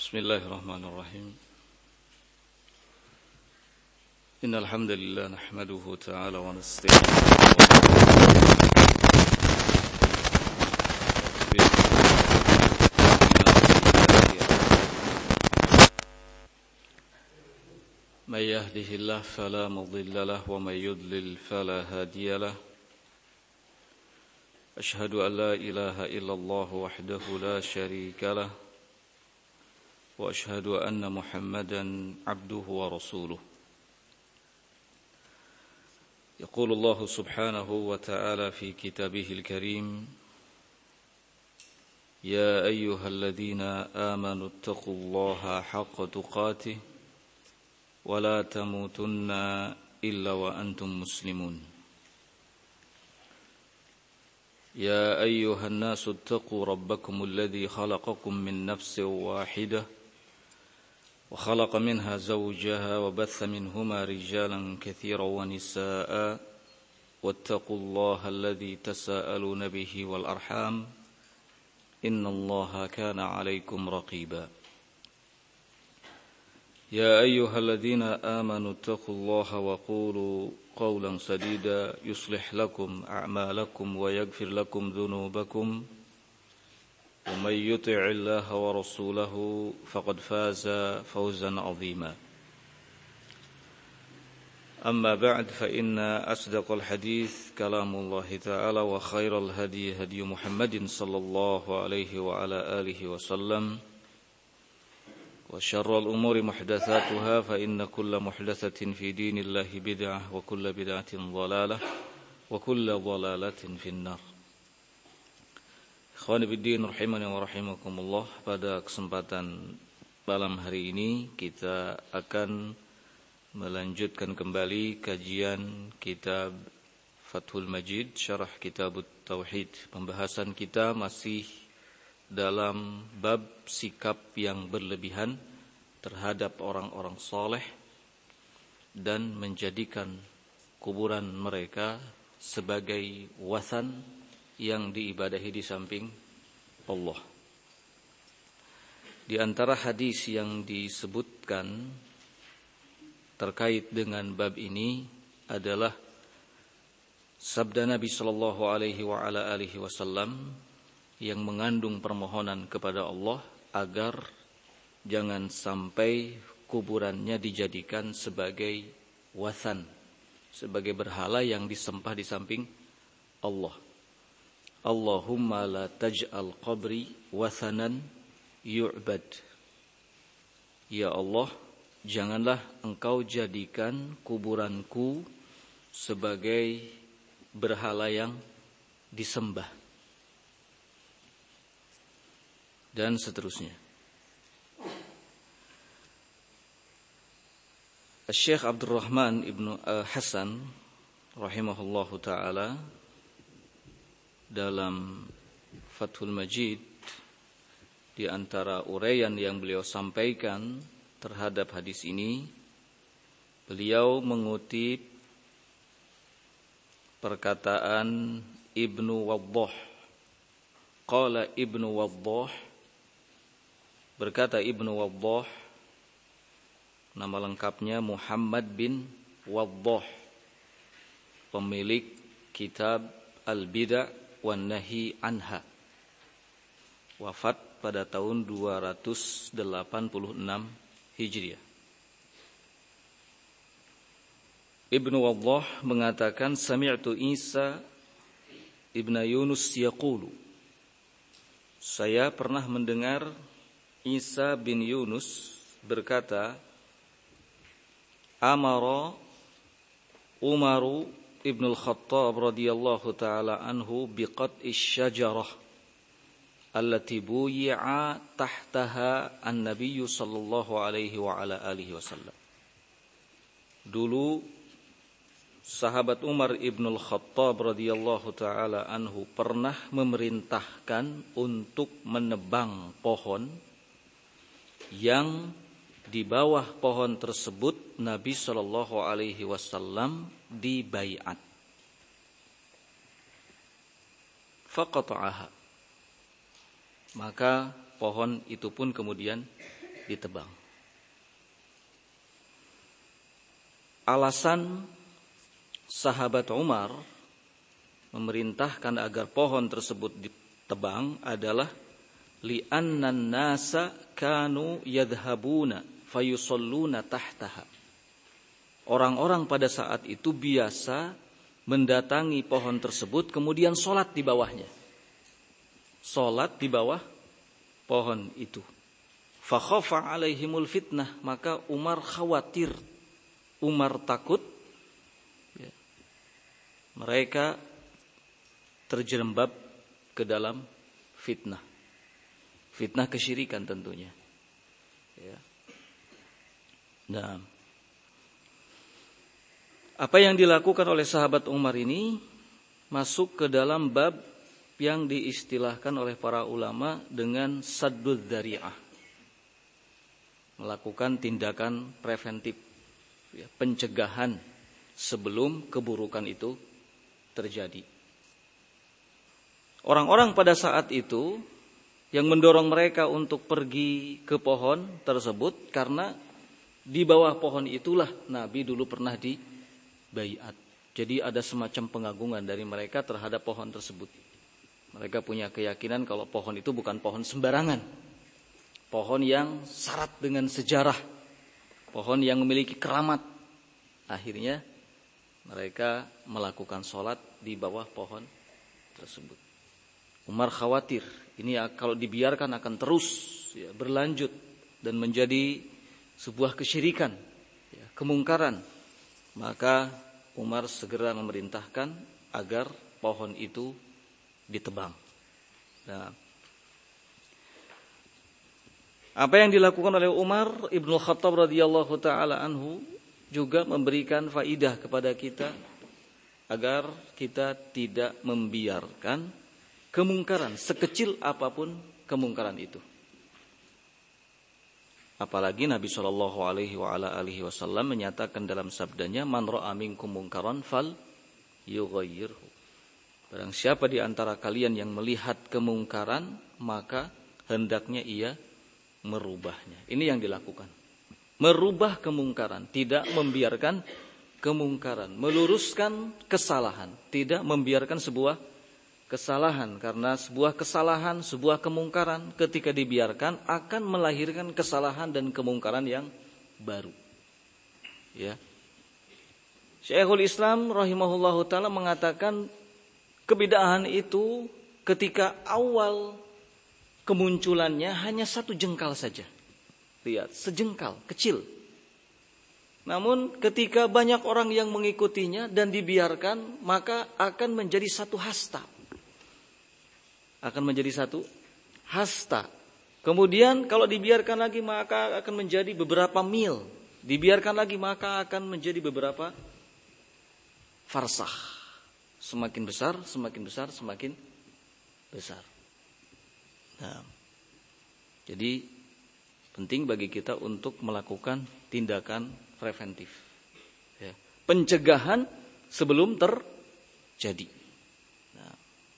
Bismillahirrahmanirrahim. Innal hamdalillah nahmaduhu ta'ala wa nasta'inuhu may yahdihillahu fala mudilla lahu wa may yudlil fala hadiya lahu. Ashhadu an la ilaha illallah wahdahu la syarika lahu wa ashhadu anna Muhammadan abduhu wa rasuluh. Yaqulu Allah subhanahu wa ta'ala fi kitabihil karim, ya ayyuhalladzina amanu ittaqullaha haqqa tuqatih wa la tamutunna illa wa antum muslimun. Ya ayyuhan nasu ittaqu rabbakumul ladzi khalaqakum min nafsin wahidah wa khalaqa minha zawjaha wa batha minhuma rijalan katsiran wa nisaa'a wattaqullaha alladzi tasaaluna bihi wal arham innallaha kana 'alaykum raqiba. يا أيها الذين آمنوا اتقوا الله وقولوا قولا سديدا يصلح لكم أعمالكم ويغفر لكم ذنوبكم ومن يطع الله ورسوله فقد فاز فوزا عظيما. أما بعد فإن أصدق الحديث كلام الله تعالى وخير الهدي هدي محمد صلى الله عليه وعلى آله وسلم وشر الأمور محدثاتها فإن كل محدثة في دين الله بدعة وكل بدعة ضلالة وكل ضلالة في النار. Ikhwani fiddin rahimani wa rahimakumullah, pada kesempatan malam hari ini kita akan melanjutkan kembali kajian kitab Fathul Majid Syarah Kitabut Tauhid. Pembahasan kita masih dalam bab sikap yang berlebihan terhadap orang-orang soleh dan menjadikan kuburan mereka sebagai wathan yang diibadahi di samping Allah. Di antara hadis yang disebutkan terkait dengan bab ini adalah sabda Nabi sallallahu alaihi wa ala alihi wasallam yang mengandung permohonan kepada Allah agar jangan sampai kuburannya dijadikan sebagai wathan, sebagai berhala yang disembah di samping Allah. Allahumma la taj'al qabri wathanan yu'bad. Ya Allah, janganlah engkau jadikan kuburanku sebagai berhala yang disembah. Dan seterusnya. Syekh Abdurrahman ibnu Hasan rahimahullahu ta'ala dalam Fathul Majid, di antara uraian yang beliau sampaikan terhadap hadis ini, beliau mengutip perkataan Ibnu Waddah. Qala Ibnu Waddah, berkata Ibnu Waddah, nama lengkapnya Muhammad bin Waddah, pemilik kitab Al-Bid'ah wan Nahi Anha, wafat pada tahun 286 Hijriah. Ibnu Waddah mengatakan, sami'tu Isa ibn Yunus yaqulu, saya pernah mendengar Isa bin Yunus berkata, amara Umaru ibn al-Khattab radhiyallahu ta'ala anhu biqat'i syajarah allati buyi'a tahtaha an-nabiyyu sallallahu alaihi wa ala alihi wasallam. Dulu sahabat Umar ibn al-Khattab radhiyallahu ta'ala anhu pernah memerintahkan untuk menebang pohon yang di bawah pohon tersebut Nabi sallallahu alaihi wasallam dibaiat. Faqata'aha, maka pohon itu pun kemudian ditebang. Alasan sahabat Umar memerintahkan agar pohon tersebut ditebang adalah li'annan nasa kanu yadhhabuna fayusalluna tahtaha. Orang-orang pada saat itu biasa mendatangi pohon tersebut kemudian sholat di bawahnya. Sholat di bawah pohon itu. Fa khafa alaihimul fitnah, maka Umar khawatir, Umar takut ya, mereka terjerembab ke dalam fitnah. Fitnah kesyirikan tentunya. Ya. Nah, apa yang dilakukan oleh sahabat Umar ini masuk ke dalam bab yang diistilahkan oleh para ulama dengan saddud dzari'ah. Melakukan tindakan preventif, ya, pencegahan sebelum keburukan itu terjadi. Orang-orang pada saat itu yang mendorong mereka untuk pergi ke pohon tersebut karena di bawah pohon itulah Nabi dulu pernah dibaiat. Jadi ada semacam pengagungan dari mereka terhadap pohon tersebut. Mereka punya keyakinan kalau pohon itu bukan pohon sembarangan. Pohon yang syarat dengan sejarah. Pohon yang memiliki keramat. Akhirnya mereka melakukan sholat di bawah pohon tersebut. Umar khawatir ini kalau dibiarkan akan terus ya, berlanjut dan menjadi sebuah kesyirikan, ya, kemungkaran. Maka Umar segera memerintahkan agar pohon itu ditebang. Nah, apa yang dilakukan oleh Umar Ibnu Khattab radhiyallahu taala anhu juga memberikan faidah kepada kita agar kita tidak membiarkan kemungkaran sekecil apapun kemungkaran itu. Apalagi Nabi sallallahu alaihi wasallam menyatakan dalam sabdanya, "Man ra'a minkum munkaran fal yughayyirhu." Barang siapa di antara kalian yang melihat kemungkaran, maka hendaknya ia merubahnya. Ini yang dilakukan. Merubah kemungkaran, tidak membiarkan kemungkaran, meluruskan kesalahan, tidak membiarkan sebuah kesalahan, karena sebuah kesalahan, sebuah kemungkaran ketika dibiarkan akan melahirkan kesalahan dan kemungkaran yang baru. Ya. Syekhul Islam rahimahullahu taala mengatakan kebid'ahan itu ketika awal kemunculannya hanya satu jengkal saja. Lihat, sejengkal, kecil. Namun ketika banyak orang yang mengikutinya dan dibiarkan, maka akan menjadi satu hasta. Akan menjadi satu hasta. Kemudian kalau dibiarkan lagi maka akan menjadi beberapa mil. Dibiarkan lagi maka akan menjadi beberapa farsah. Semakin besar, semakin besar, semakin besar. Nah, jadi penting bagi kita untuk melakukan tindakan preventif, ya, pencegahan sebelum terjadi. Nah,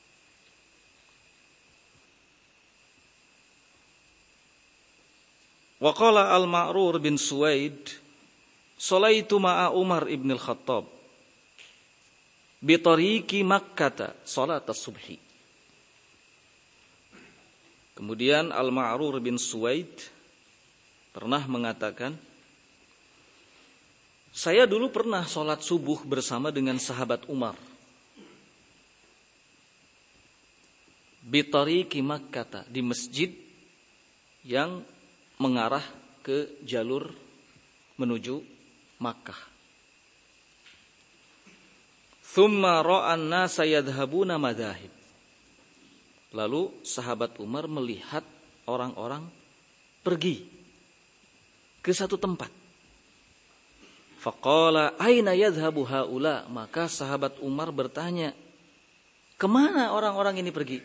waqala al-Ma'rur bin Suwaid, "Shalaitu ma'a Umar ibn al-Khattab bi tariqi Makkah salat as-subhi." Kemudian Al-Ma'rur bin Suwaid pernah mengatakan, saya dulu pernah sholat subuh bersama dengan sahabat Umar. Bitariqi Makkah, di masjid yang mengarah ke jalur menuju Makkah. Thumma ra'an nasa yadhhabuna madahib. Lalu sahabat Umar melihat orang-orang pergi ke satu tempat. Faqala aina yadhhabu haula, maka sahabat Umar bertanya, kemana orang-orang ini pergi?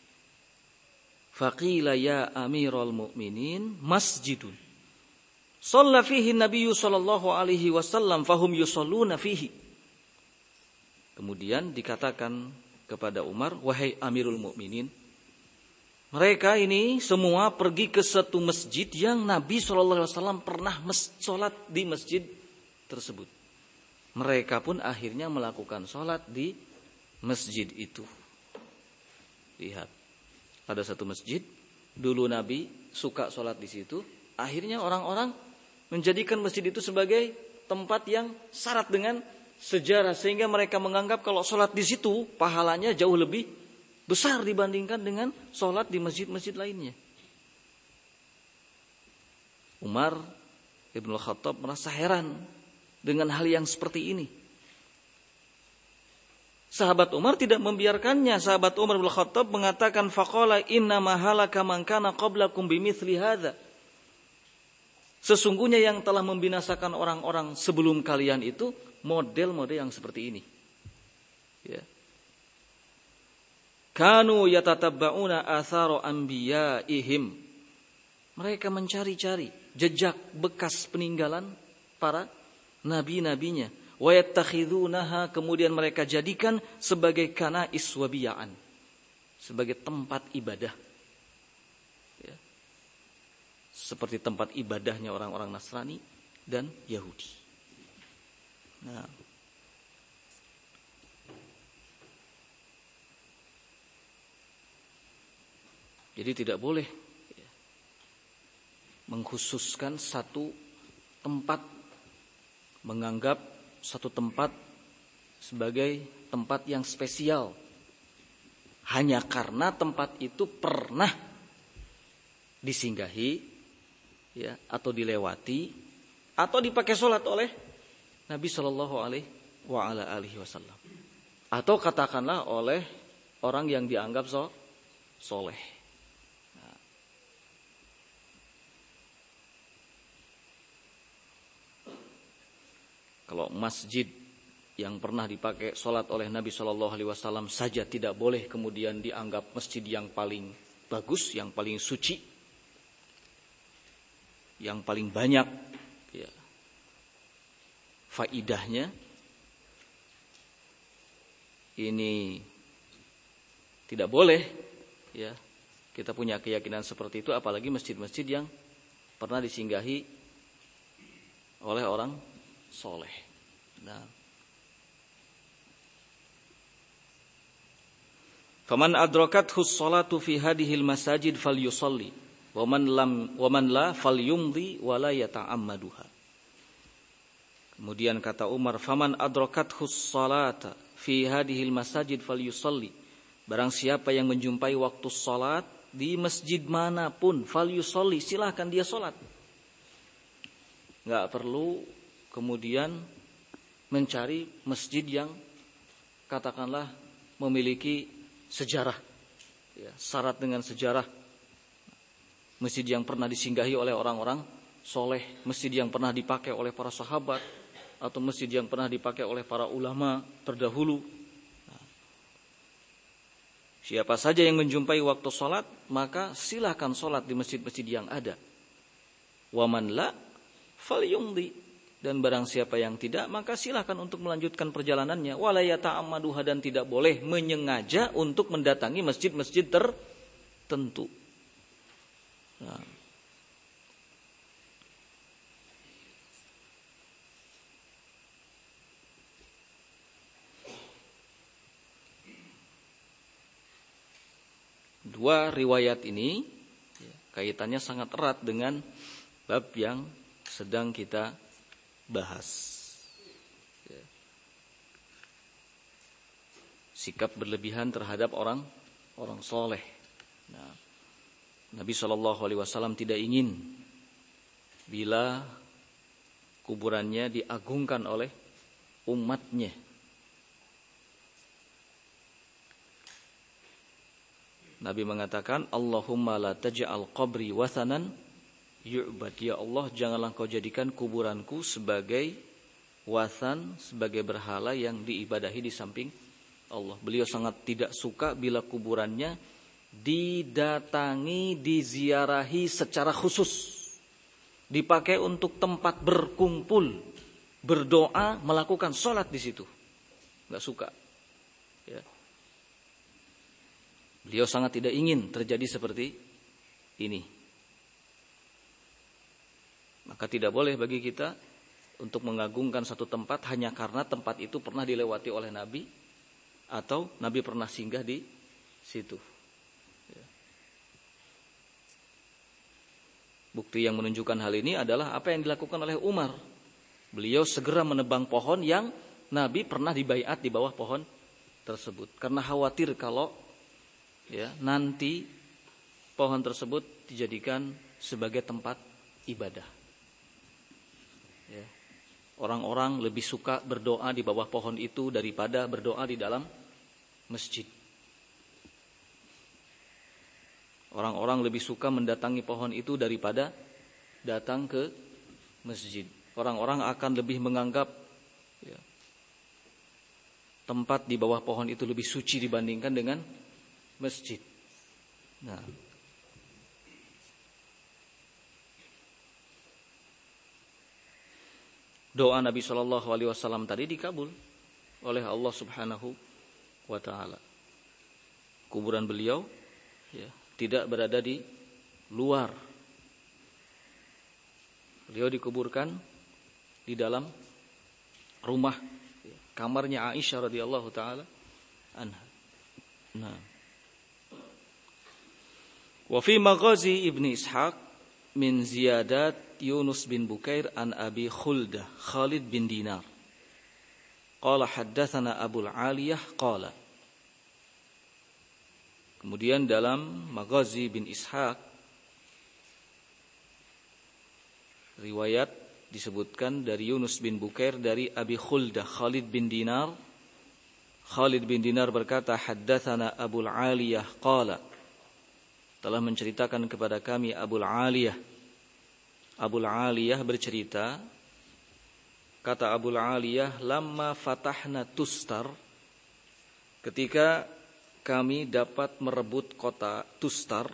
Faqila ya Amirul Mukminin masjidun shalla fihi Nabi sallallahu alaihi wasallam fahum yusalluna fihi. Kemudian dikatakan kepada Umar, wahai Amirul Mukminin, Mereka ini semua pergi ke satu masjid yang Nabi SAW pernah sholat di masjid tersebut. Mereka pun akhirnya melakukan sholat di masjid itu. Lihat, ada satu masjid, dulu Nabi suka sholat di situ. Akhirnya orang-orang menjadikan masjid itu sebagai tempat yang syarat dengan sejarah, sehingga mereka menganggap kalau sholat di situ pahalanya jauh lebih besar dibandingkan dengan sholat di masjid-masjid lainnya. Umar Ibn Khattab merasa heran dengan hal yang seperti ini. Sahabat Umar tidak membiarkannya. Sahabat Umar Ibn Khattab mengatakan, faqala inna mahalaka man kana qablakum bimithli hadza. Sesungguhnya yang telah membinasakan orang-orang sebelum kalian itu model-model yang seperti ini. Ya. Kanu yatatabba'una athara anbiya'ihim. Mereka mencari-cari jejak bekas peninggalan para nabi-nabinya. Wa yattakhidunaha, kemudian mereka jadikan sebagai kanais wabiya'an, sebagai tempat ibadah. Ya. Seperti tempat ibadahnya orang-orang Nasrani dan Yahudi. Nah, jadi tidak boleh mengkhususkan satu tempat, menganggap satu tempat sebagai tempat yang spesial hanya karena tempat itu pernah disinggahi, ya, atau dilewati, atau dipakai sholat oleh Nabi Shallallahu Alaihi Wasallam, atau katakanlah oleh orang yang dianggap soleh. Kalau masjid yang pernah dipakai sholat oleh Nabi Shallallahu Alaihi Wasallam saja tidak boleh kemudian dianggap masjid yang paling bagus, yang paling suci, yang paling banyak ya, faidahnya. Ini tidak boleh, ya. Kita punya keyakinan seperti itu, apalagi masjid-masjid yang pernah disinggahi oleh orang soleh. Nah, faman adrakathu sholatu fi hadhil masajid falyusalli wa man la falyumdi wa la yata'ammaduha. Kemudian kata Umar, faman adrakathu sholata fi hadhil masajid falyusalli. Barang siapa yang menjumpai waktu salat di masjid manapun, falyusalli, silahkan dia salat. Enggak perlu kemudian mencari masjid yang katakanlah memiliki sejarah, ya, syarat dengan sejarah. Masjid yang pernah disinggahi oleh orang-orang soleh, masjid yang pernah dipakai oleh para sahabat, atau masjid yang pernah dipakai oleh para ulama terdahulu. Nah, siapa saja yang menjumpai waktu sholat, maka silahkan sholat di masjid-masjid yang ada. Waman la falyumdi. Dan barang siapa yang tidak, maka silakan untuk melanjutkan perjalanannya. Wala yata'ammaduha, dan tidak boleh menyengaja untuk mendatangi masjid-masjid tertentu. Nah. Dua riwayat ini kaitannya sangat erat dengan bab yang sedang kita bahas. Sikap berlebihan terhadap orang soleh. Nah, Nabi SAW tidak ingin bila kuburannya diagungkan oleh umatnya. Nabi mengatakan, Allahumma la taj'al qabri wathanan yu'bad. Ya Allah, janganlah kau jadikan kuburanku sebagai wathan, sebagai berhala yang diibadahi di samping Allah. Beliau sangat tidak suka bila kuburannya didatangi, diziarahi secara khusus, dipakai untuk tempat berkumpul, berdoa, melakukan sholat di situ. Nggak suka. Ya. Beliau sangat tidak ingin terjadi seperti ini. Maka tidak boleh bagi kita untuk mengagungkan satu tempat hanya karena tempat itu pernah dilewati oleh Nabi atau Nabi pernah singgah di situ. Bukti yang menunjukkan hal ini adalah apa yang dilakukan oleh Umar. Beliau segera menebang pohon yang Nabi pernah dibaiat di bawah pohon tersebut. Karena khawatir kalau nanti pohon tersebut dijadikan sebagai tempat ibadah. Orang-orang lebih suka berdoa di bawah pohon itu daripada berdoa di dalam masjid. Orang-orang lebih suka mendatangi pohon itu daripada datang ke masjid. Orang-orang akan lebih menganggap tempat di bawah pohon itu lebih suci dibandingkan dengan masjid. Nah, doa Nabi SAW tadi dikabul oleh Allah Subhanahu wa Ta'ala. Kuburan beliau tidak berada di luar. Beliau dikuburkan di dalam rumah kamarnya Aisyah radhiyallahu taala anha. Nah. Wa fi maghazi Ibnu Ishaq min ziyadat Yunus bin Bukair an Abi Khuldah Khalid bin Dinar. Qala haddatsana Abul Aliyah qala. Kemudian dalam Maghazi bin Ishaq riwayat disebutkan dari Yunus bin Bukair dari Abi Khuldah Khalid bin Dinar. Khalid bin Dinar berkata, haddatsana Abul Aliyah qala, telah menceritakan kepada kami Abul Aliyah. Abul Aliyah bercerita, kata Abul Aliyah, lamma fatahna Tustar, ketika kami dapat merebut kota Tustar,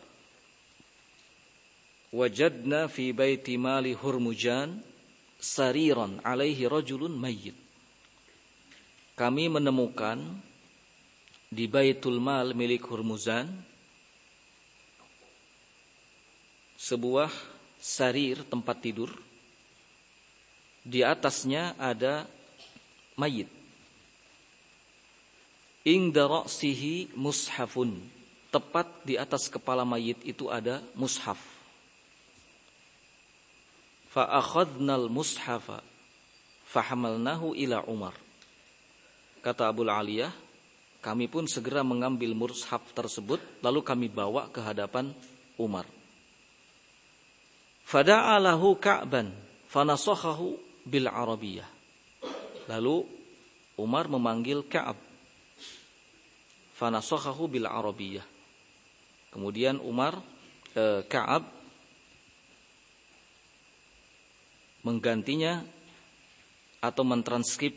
wajadna fi baiti mali Hurmuzan sariran alaihi rajulun mayyit. Kami menemukan di Baitul Mal milik Hurmuzan sebuah sarir, tempat tidur. Di atasnya ada mayit. Inda ra'sihi mushafun. Tepat di atas kepala mayit itu ada mushaf. Fa akhadnal mushafa fahamalnahu ila Umar. Kata Abul Aliyah, kami pun segera mengambil mushaf tersebut lalu kami bawa ke hadapan Umar. Fada'a lahu Ka'ban fanasakhahu bil Arabiyah. Lalu Umar memanggil Ka'ab. Fanasakhahu bil Arabiyah. Kemudian Ka'ab menggantinya atau mentranskrip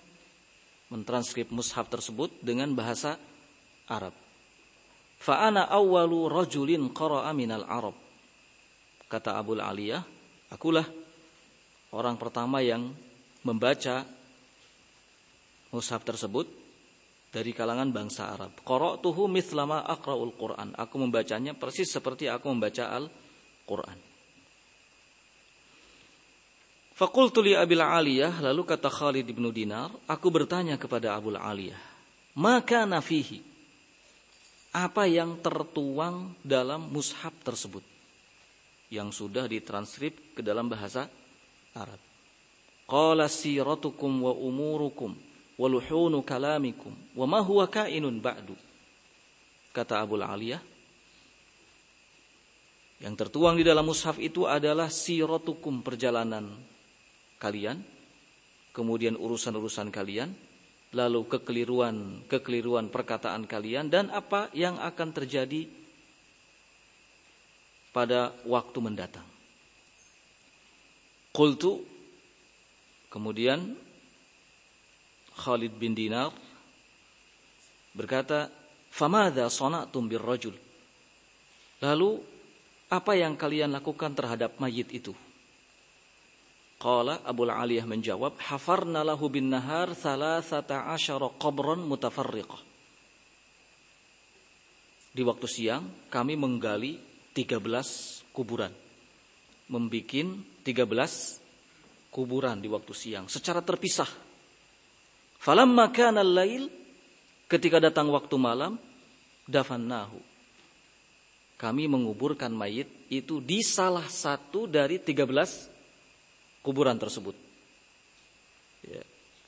mushaf tersebut dengan bahasa Arab. Fa ana awwalu rajulin qara'a minal Arab. Kata Abul Aliyah, akulah orang pertama yang membaca mushaf tersebut dari kalangan bangsa Arab. Qara'tuhu mithlama aqra'ul Qur'an. Aku membacanya persis seperti aku membaca Al-Qur'an. Faqultu li Abil Aliyah, lalu kata Khalid bin Dinar, aku bertanya kepada Abul Aliyah, maka nafihi, apa yang tertuang dalam mushaf tersebut yang sudah ditranskrip ke dalam bahasa Arab. Qala siratukum wa umurukum wa luhunu kalamikum wa ma huwa kainun ba'du. Kata Abul Aliyah, yang tertuang di dalam mushaf itu adalah siratukum, perjalanan kalian, kemudian urusan-urusan kalian, lalu kekeliruan perkataan kalian, dan apa yang akan terjadi pada waktu mendatang. Qultu, kemudian Khalid bin Dinar berkata, famadha sana'tum birrajul. Lalu apa yang kalian lakukan terhadap mayit itu? Qala, Abul Aliyah menjawab, hafarna lahu bin nahar 13 qabran mutafarriqah. di waktu siang kami menggali 13 kuburan. Membikin 13 kuburan di waktu siang secara terpisah. Falamma kana al-lail, ketika datang waktu malam, dafannahu. Kami menguburkan mayit itu di salah satu dari 13 kuburan tersebut. Ya.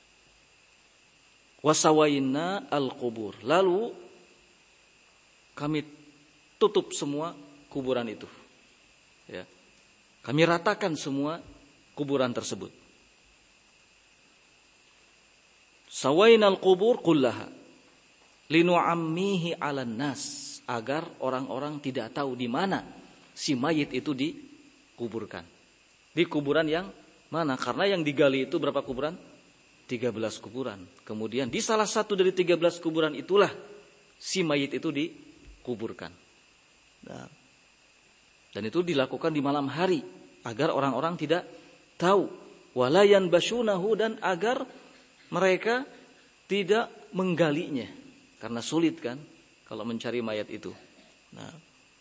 Wasawaina al-qubur. Lalu kami tutup semua kuburan itu. Ya. Kami ratakan semua kuburan tersebut. Sawaina al-qubur kullaha linu'ammihi 'alan nas, agar orang-orang tidak tahu di mana si mayit itu dikuburkan. Di kuburan yang mana? Karena yang digali itu berapa kuburan? 13 kuburan. Kemudian di salah satu dari 13 kuburan itulah si mayit itu dikuburkan. Nah, dan itu dilakukan di malam hari agar orang-orang tidak tahu. Walayan basyunahu, dan agar mereka tidak menggalinya. Karena sulit kan kalau mencari mayat itu. Nah,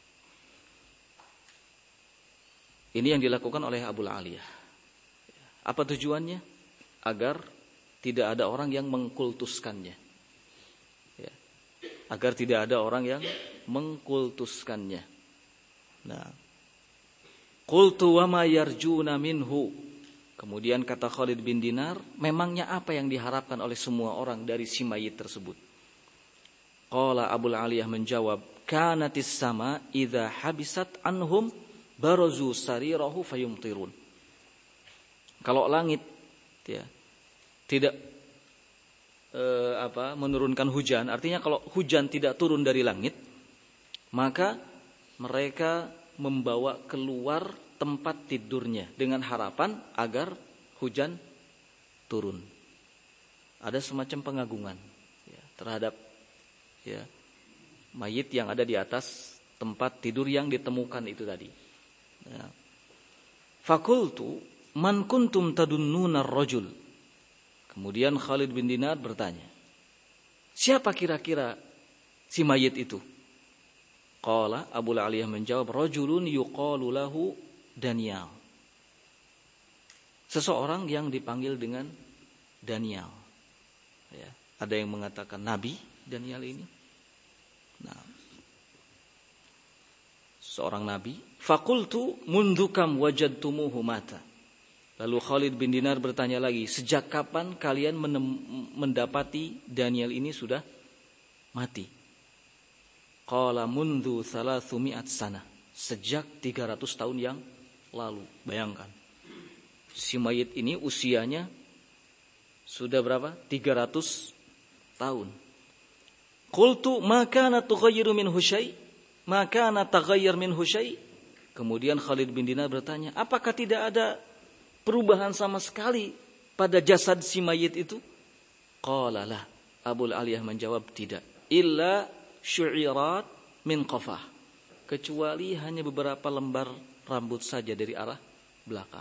ini yang dilakukan oleh Abul Aliyah. Apa tujuannya? Agar tidak ada orang yang mengkultuskannya. Ya. Agar tidak ada orang yang mengkultuskannya. Nah, qultu wa ma yarjuna minhu. Kemudian kata Khalid bin Dinar, memangnya apa yang diharapkan oleh semua orang dari si mayit tersebut? Qala Abul Aliyah menjawab, kanatis sama idza habisat anhum barazu sarirahu fayumtirun. Kalau langit ya tidak menurunkan hujan, artinya kalau hujan tidak turun dari langit, maka mereka membawa keluar tempat tidurnya dengan harapan agar hujan turun. Ada semacam pengagungan ya, terhadap ya, mayit yang ada di atas tempat tidur yang ditemukan itu tadi. Ya. Fakultu man kuntum tadunnuna ar-rajul. Kemudian Khalid bin Dinar bertanya, siapa kira-kira si mayit itu? Qala Abul Aliyah menjawab, rajulun yuqalu lahu Daniel. Seseorang yang dipanggil dengan Daniel. Ya, ada yang mengatakan Nabi Daniel ini. Nah, seorang nabi. Fakultu mundu kam wajadtumuhu mata. Lalu Khalid bin Dinar bertanya lagi, sejak kapan kalian mendapati Daniel ini sudah mati? Qala mundu 300 sana. Sejak 300 tahun yang lalu. Bayangkan. Si mayit ini usianya sudah berapa? 300 tahun. Qultu ma kana tughayyiru minhu syai'? Ma kana taghayyar minhu syai'? Kemudian Khalid bin Dinar bertanya, apakah tidak ada perubahan sama sekali pada jasad si mayit itu? Qala la. Abul Aliyah menjawab, tidak. Illa syu'irat min qafah. Kecuali hanya beberapa lembar rambut saja dari arah belakang.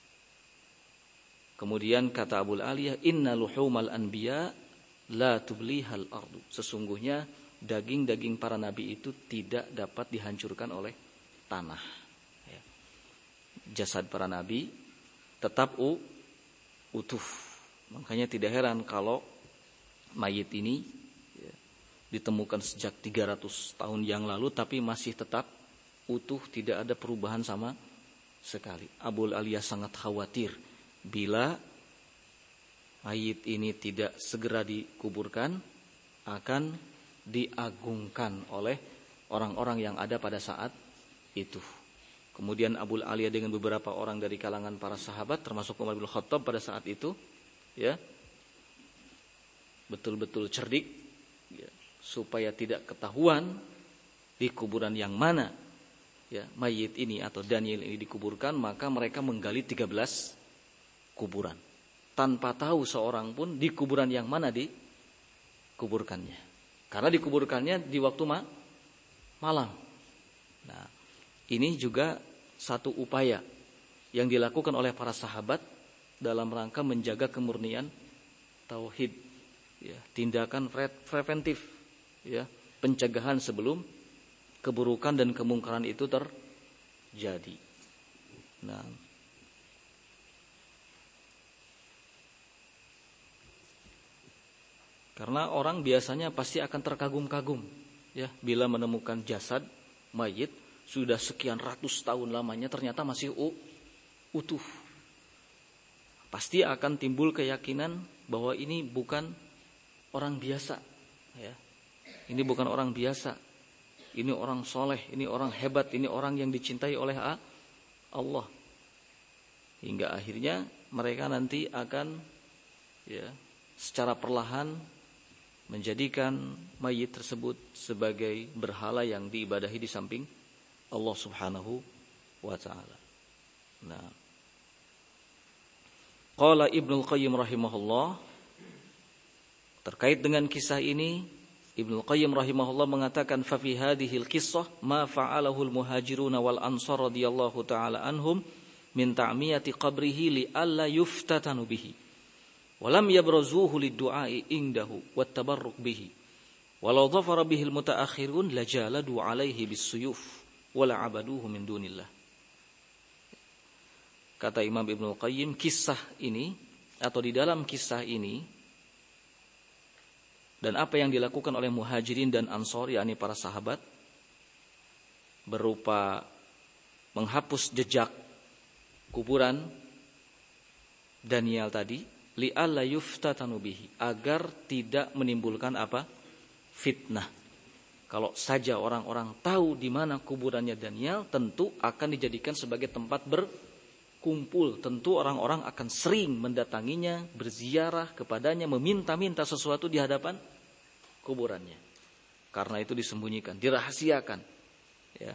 Kemudian kata Abul Aliyah, inna luhumal anbiya la tublihal ardu. Sesungguhnya daging-daging para nabi itu tidak dapat dihancurkan oleh tanah. Ya. Jasad para nabi tetap utuh. Makanya tidak heran kalau mayit ini ya, ditemukan sejak 300 tahun yang lalu tapi masih tetap utuh, tidak ada perubahan sama sekali. Abul Aliyah sangat khawatir bila mayit ini tidak segera dikuburkan akan diagungkan oleh orang-orang yang ada pada saat itu. Kemudian Abul Aliyah dengan beberapa orang dari kalangan para sahabat termasuk Umar bin Khattab pada saat itu ya betul-betul cerdik ya, supaya tidak ketahuan di kuburan yang mana ya mayit ini atau Daniel ini dikuburkan, maka mereka menggali 13 kuburan tanpa tahu seorang pun di kuburan yang mana dikuburkannya. Karena dikuburkannya di waktu malam. Nah, ini juga satu upaya yang dilakukan oleh para sahabat dalam rangka menjaga kemurnian tauhid, ya, tindakan preventif, ya, pencegahan sebelum keburukan dan kemungkaran itu terjadi. Nah, karena orang biasanya pasti akan terkagum-kagum ya bila menemukan jasad mayit sudah sekian ratus tahun lamanya ternyata masih utuh. Pasti akan timbul keyakinan bahwa ini bukan orang biasa ya. Ini bukan orang biasa. Ini orang soleh, ini orang hebat, ini orang yang dicintai oleh Allah. Hingga akhirnya mereka nanti akan ya secara perlahan menjadikan mayit tersebut sebagai berhala yang diibadahi di samping Allah Subhanahu wa taala. Nah, qala Ibnu Qayyim rahimahullah, terkait dengan kisah ini Ibnu Qayyim rahimahullah mengatakan fa fi hadhil qissah ma fa'alahu al-muhajirun wal ansar radhiyallahu taala anhum min ta'miyati qabrihi li alla yuftatanu bihi. Walam yabrazuhu lid-du'a'i indahu wat-tabarruk bihi. Walau dhafara bihi al-mutaakhirun lajaladu 'alaihi bis-suyuf wala 'abaduhu min dunillah. Kata Imam Ibnu Qayyim, kisah ini atau di dalam kisah ini dan apa yang dilakukan oleh Muhajirin dan Ansor yakni para sahabat berupa menghapus jejak kuburan Daniel tadi li'alla yuftatanu bihi, agar tidak menimbulkan apa? Fitnah. Kalau saja orang-orang tahu di mana kuburannya Daniel, tentu akan dijadikan sebagai tempat berkumpul. Tentu orang-orang akan sering mendatanginya, berziarah kepadanya, meminta-minta sesuatu di hadapan kuburannya. Karena itu disembunyikan, dirahasiakan. Ya.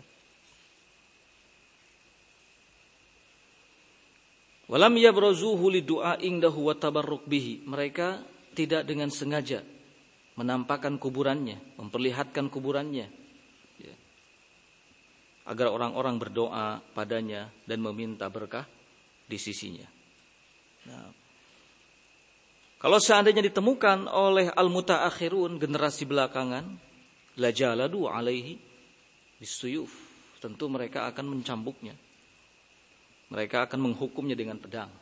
Walam yabrazuhu lidu'a indahu wa tabarruk bihi. Mereka tidak dengan sengaja menampakkan kuburannya, memperlihatkan kuburannya ya, agar orang-orang berdoa padanya dan meminta berkah di sisinya. Nah, kalau seandainya ditemukan oleh al-mutaakhirun, generasi belakangan, lajaladu alaihi bisuyuf, tentu mereka akan mencambuknya. Mereka akan menghukumnya dengan pedang.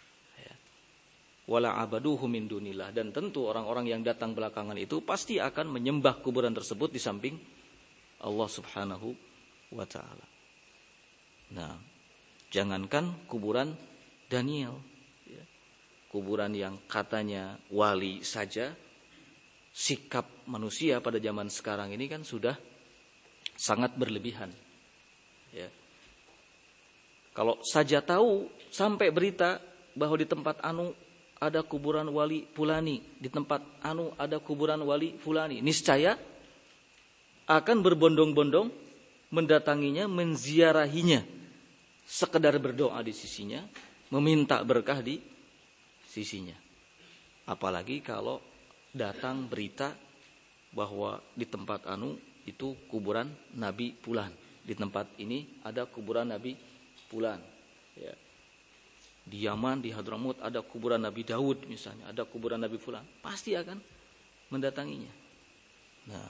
Wala abaduhu min dunillah, dan tentu orang-orang yang datang belakangan itu pasti akan menyembah kuburan tersebut di samping Allah Subhanahu wa taala. Nah, jangankan kuburan Daniel, ya, kuburan yang katanya wali saja, sikap manusia pada zaman sekarang ini kan sudah sangat berlebihan. Ya. Kalau saja tahu sampai berita bahwa di tempat anu ada kuburan wali fulani, di tempat anu ada kuburan wali fulani, niscaya akan berbondong-bondong mendatanginya, menziarahinya, sekedar berdoa di sisinya, meminta berkah di sisinya. Apalagi kalau datang berita bahwa di tempat anu itu kuburan Nabi fulan, di tempat ini ada kuburan Nabi fulan, ya. Di Yaman, di Hadramut ada kuburan Nabi Daud misalnya, ada kuburan Nabi fulan, pasti akan mendatanginya. Nah,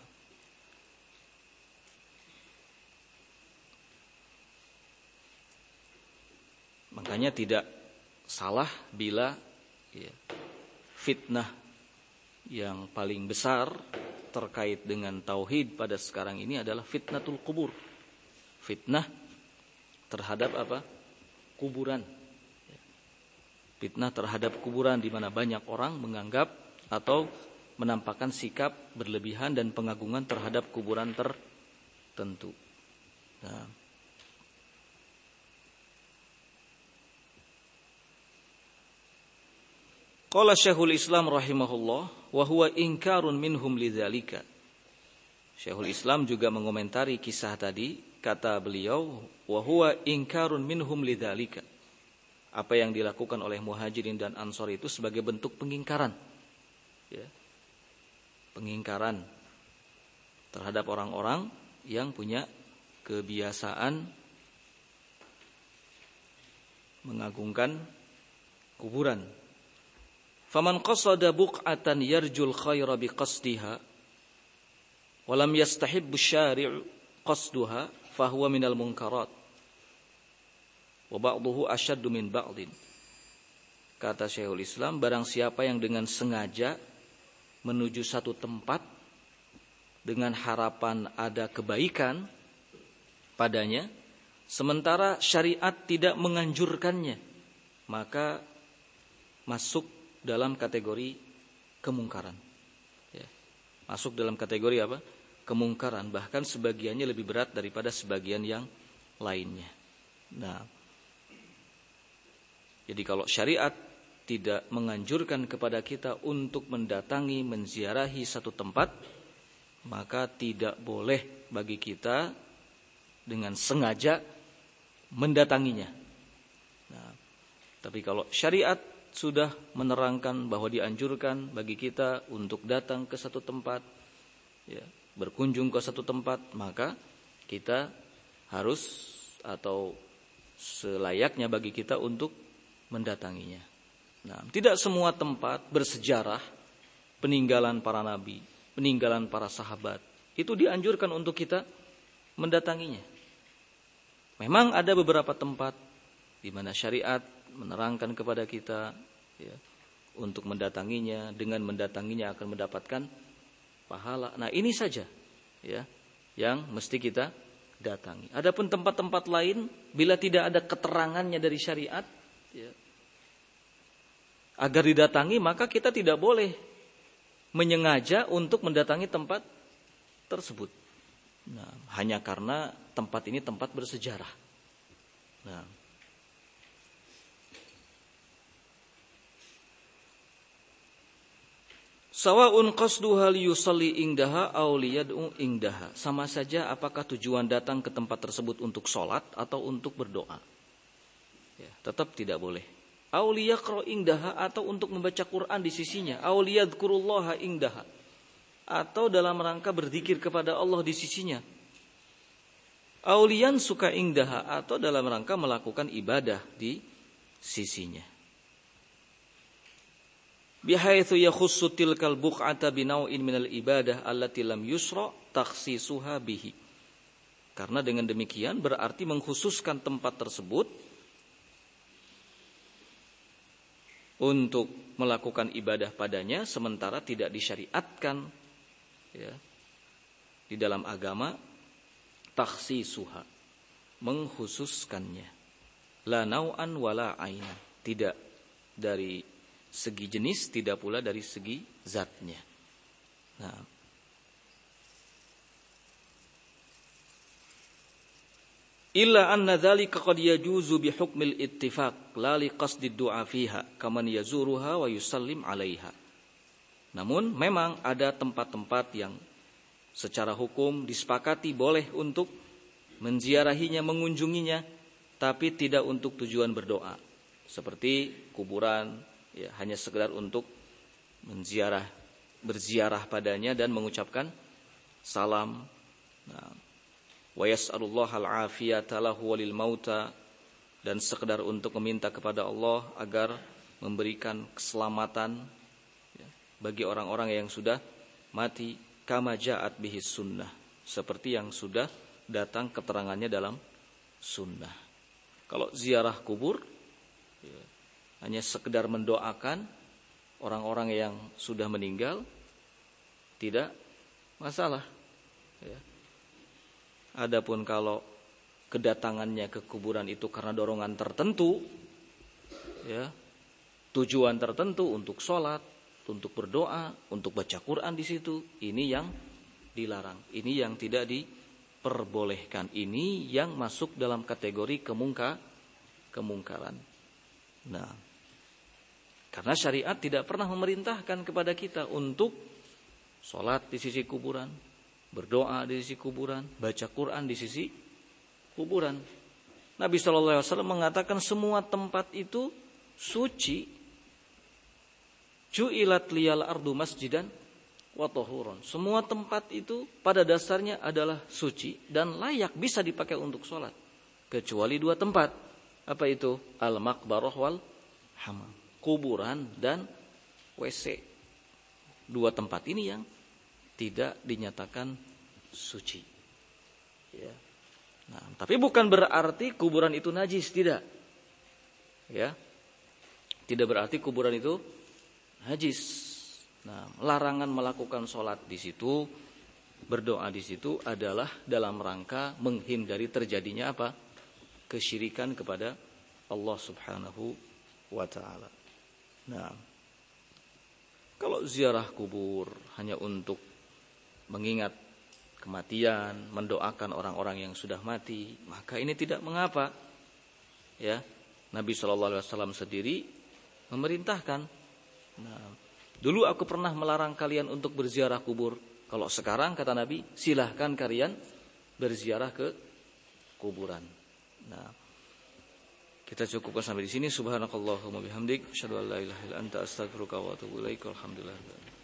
makanya tidak salah bila ya, fitnah yang paling besar terkait dengan tauhid pada sekarang ini adalah fitnatul kubur. Fitnah terhadap apa? Kuburan. Fitnah terhadap kuburan, di mana banyak orang menganggap atau menampakkan sikap berlebihan dan pengagungan terhadap kuburan tertentu. Nah, qala Syekhul Islam rahimahullah wa huwa inkarun minhum lidzalika. Syekhul Islam juga mengomentari kisah tadi, kata beliau wa huwa inkarun minhum lidzalika. Apa yang dilakukan oleh Muhajirin dan Ansor itu sebagai bentuk pengingkaran. Ya. Pengingkaran terhadap orang-orang yang punya kebiasaan mengagungkan kuburan. Faman qasada buq'atan yarjul khaira biqasdiha wa lam yastahibbu syari' qasduha fahuwa minal munkarat wa ba'duhu asyaddu min ba'din. Kata Syekhul Islam, barang siapa yang dengan sengaja menuju satu tempat dengan harapan ada kebaikan padanya, sementara syariat tidak menganjurkannya, maka masuk dalam kategori kemungkaran. Ya. Masuk dalam kategori apa? Kemungkaran. Bahkan sebagiannya lebih berat daripada sebagian yang lainnya. Nah, jadi kalau syariat tidak menganjurkan kepada kita untuk mendatangi, menziarahi satu tempat, maka tidak boleh bagi kita dengan sengaja mendatanginya. Nah, tapi kalau syariat sudah menerangkan bahwa dianjurkan bagi kita untuk datang ke satu tempat, ya, berkunjung ke satu tempat, maka kita harus atau selayaknya bagi kita untuk mendatanginya. Nah, tidak semua tempat bersejarah, peninggalan para nabi, peninggalan para sahabat, itu dianjurkan untuk kita mendatanginya. Memang ada beberapa tempat di mana syariat menerangkan kepada kita, ya, untuk mendatanginya, dengan mendatanginya akan mendapatkan pahala. Nah, ini saja, ya, yang mesti kita datangi. Adapun tempat-tempat lain, bila tidak ada keterangannya dari syariat, ya, agar didatangi, maka kita tidak boleh menyengaja untuk mendatangi tempat tersebut. Nah, hanya karena tempat ini tempat bersejarah. Nah, sawa'un qasduha liyusalli indaha aw liyad'u indaha. Sama saja apakah tujuan datang ke tempat tersebut untuk sholat atau untuk berdoa. Ya, tetap tidak boleh. Aw liyaqra indaha, atau untuk membaca Quran di sisinya. Aw liyadhkurullaha indaha, atau dalam rangka berzikir kepada Allah di sisinya. Aw liyansuka indaha, atau dalam rangka melakukan ibadah di sisinya. Bihaitsu yakhussu tilkal buq'ata binau'in minal ibadah allati lam yusra takhsisuha bihi. Karena dengan demikian berarti mengkhususkan tempat tersebut untuk melakukan ibadah padanya, sementara tidak disyariatkan, ya, di dalam agama takhsisuha, mengkhususkannya. La nau'an wala aina, tidak dari segi jenis, tidak pula dari segi zatnya. Nah, illa anna dzalika qad yajuzu bi hukmil ittifaq la li qasdi du'a fiha kaman yazuruha wa yusallim 'alaiha. Namun memang ada tempat-tempat yang secara hukum disepakati boleh untuk menziarahinya, mengunjunginya, tapi tidak untuk tujuan berdoa. Seperti kuburan, ya, hanya sekedar untuk berziarah padanya dan mengucapkan salam. Nah, wa yas'alullaha al-'afiyata lahu walil mauta, dan sekedar untuk meminta kepada Allah agar memberikan keselamatan, ya, bagi orang-orang yang sudah mati, kama ja'at bihi sunnah, seperti yang sudah datang keterangannya dalam sunnah. Kalau ziarah kubur, ya, hanya sekedar mendoakan orang-orang yang sudah meninggal, tidak masalah, ya. Adapun kalau kedatangannya ke kuburan itu karena dorongan tertentu, ya, tujuan tertentu untuk sholat, untuk berdoa, untuk baca Quran di situ, ini yang dilarang, ini yang tidak diperbolehkan, ini yang masuk dalam kategori kemungkaran. Nah, karena syariat tidak pernah memerintahkan kepada kita untuk sholat di sisi kuburan, berdoa di sisi kuburan, baca Quran di sisi kuburan. Nabi SAW mengatakan semua tempat itu suci. Ju'ilat liyal ardu masjidan wa tahuran. Semua tempat itu pada dasarnya adalah suci dan layak bisa dipakai untuk sholat, kecuali dua tempat. Apa itu? Al-maqbarah wal hamam. Kuburan dan WC. Dua tempat ini yang tidak dinyatakan suci. Ya. Nah, tapi bukan berarti kuburan itu najis, tidak. Ya. Tidak berarti kuburan itu najis. Nah, larangan melakukan sholat di situ, berdoa di situ adalah dalam rangka menghindari terjadinya apa? Kesyirikan kepada Allah Subhanahu wa taala. Nah, kalau ziarah kubur hanya untuk mengingat kematian, mendoakan orang-orang yang sudah mati, maka ini tidak mengapa. Ya, Nabi SAW sendiri memerintahkan. Nah, dulu aku pernah melarang kalian untuk berziarah kubur. Kalau sekarang kata Nabi, silahkan kalian berziarah ke kuburan. Nah, kita cukupkan sampai di sini. Subhanakallahumma bihamdik, asyhadu an la ilaha illa anta, astaghfiruka wa atubu ilaik. Alhamdulillah.